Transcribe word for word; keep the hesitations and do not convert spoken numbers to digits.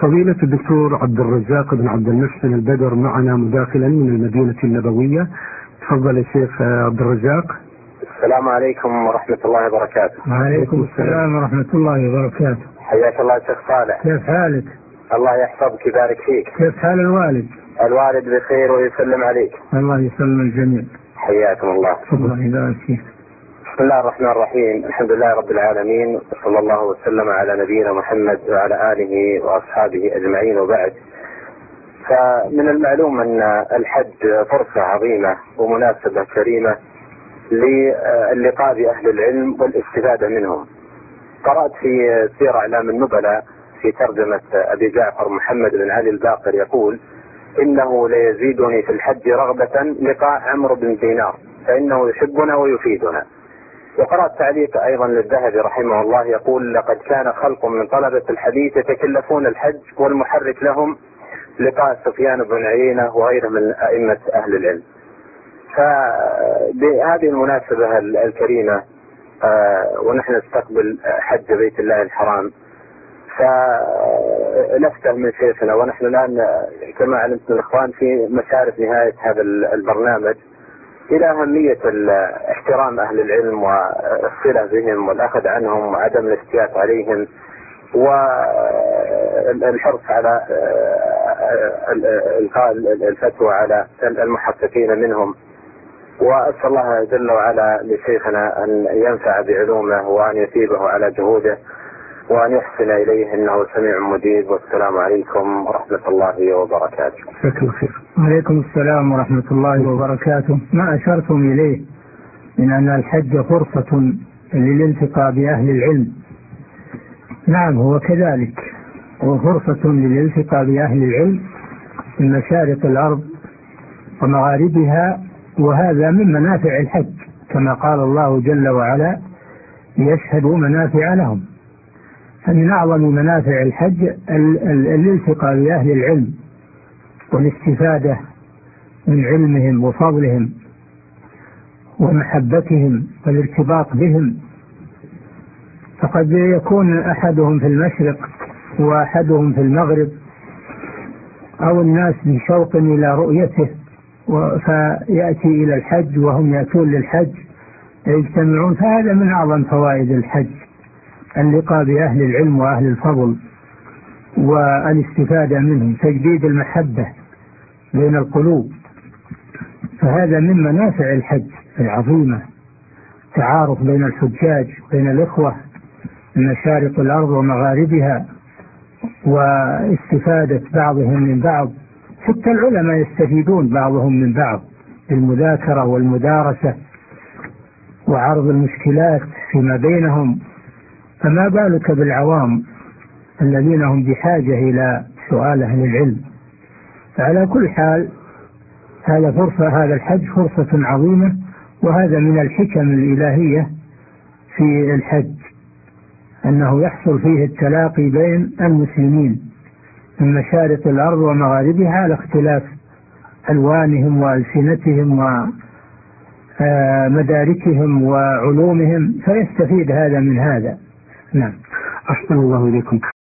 فضيلة الدكتور عبد الرزاق بن عبد المحسن البدر معنا مداخلا من المدينة النبوية. تفضل يا شيخ عبد الرزاق. السلام عليكم ورحمة الله وبركاته. وعليكم السلام ورحمة الله وبركاته. حياك الله شيخ صالح. كيف حالك؟ الله يحفظك ويبارك فيك. كيف حال الوالد؟ الوالد بخير ويسلم عليك. الله يسلم الجميع. حياكم الله. الله يبارك فيك. بسم الله الرحمن الرحيم. الحمد لله رب العالمين، صلى الله وسلم على نبينا محمد وعلى آله وأصحابه أجمعين، وبعد. فمن المعلوم أن الحج فرصة عظيمة ومناسبة كريمة للقاء بأهل العلم والاستفادة منهم. قرأت في سير أعلام النبلاء في ترجمة أبي جعفر محمد بن علي الباقر يقول: إنه ليزيدني في الحج رغبة لقاء عمرو بن دينار فإنه يحبنا ويفيدنا. وقرأت تعليق أيضا للذهبي رحمه الله يقول: لقد كان خلق من طلبة الحديث يتكلفون الحج والمحرك لهم لقاء سفيان بن عيينة وغيره من أئمة أهل العلم. فبهذه المناسبة الكريمة ونحن نستقبل حج بيت الله الحرام، فنفتهم من شيخنا، ونحن الآن كما علمت من الإخوان في مشارف نهاية هذا البرنامج، إلى أهمية احترام أهل العلم والصلة بهم والأخذ عنهم وعدم الافتيات عليهم والحرص على إلقاء الفتوى على المحققين منهم. وأسأل الله جل وعلا لشيخنا أن ينفع بعلومه وأن يثيبه على جهوده وأن يحسن إليه، إنه سميع مجيب. والسلام عليكم ورحمة الله وبركاته. شكرا خير. وعليكم السلام ورحمة الله وبركاته. ما أشرتم إليه من أن الحج فرصة للالتقاء بأهل العلم، نعم هو كذلك، هو فرصة للالتقاء بأهل العلم من مشارق الأرض ومغاربها، وهذا من منافع الحج كما قال الله جل وعلا: ليشهدوا منافع لهم. فمن أعظم منافع الحج الالتقاء بأهل العلم والاستفادة من علمهم وفضلهم ومحبتهم والارتباط بهم. فقد يكون أحدهم في المشرق وأحدهم في المغرب، أو الناس بشوق إلى رؤيته فيأتي إلى الحج وهم يأتون للحج يجتمعون. فهذا من أعظم فوائد الحج، اللقاء بأهل العلم وأهل الفضل والاستفادة منهم، تجديد المحبة بين القلوب. فهذا من منافع الحج العظيمة، تعارف بين الحجاج بين الإخوة من مشارق الأرض ومغاربها، واستفادة بعضهم من بعض. حتى العلماء يستفيدون بعضهم من بعض بالمذاكرة والمدارسة وعرض المشكلات فيما بينهم، فما بالك بالعوام الذين هم بحاجة إلى سؤال أهل العلم. فعلى كل حال هذا فرصة، هذا الحج فرصة عظيمة، وهذا من الحكم الإلهية في الحج، أنه يحصل فيه التلاقي بين المسلمين من مشارق الأرض ومغاربها على اختلاف ألوانهم وألسنتهم ومداركهم وعلومهم، فيستفيد هذا من هذا. نعم. أحسن الله إليكم.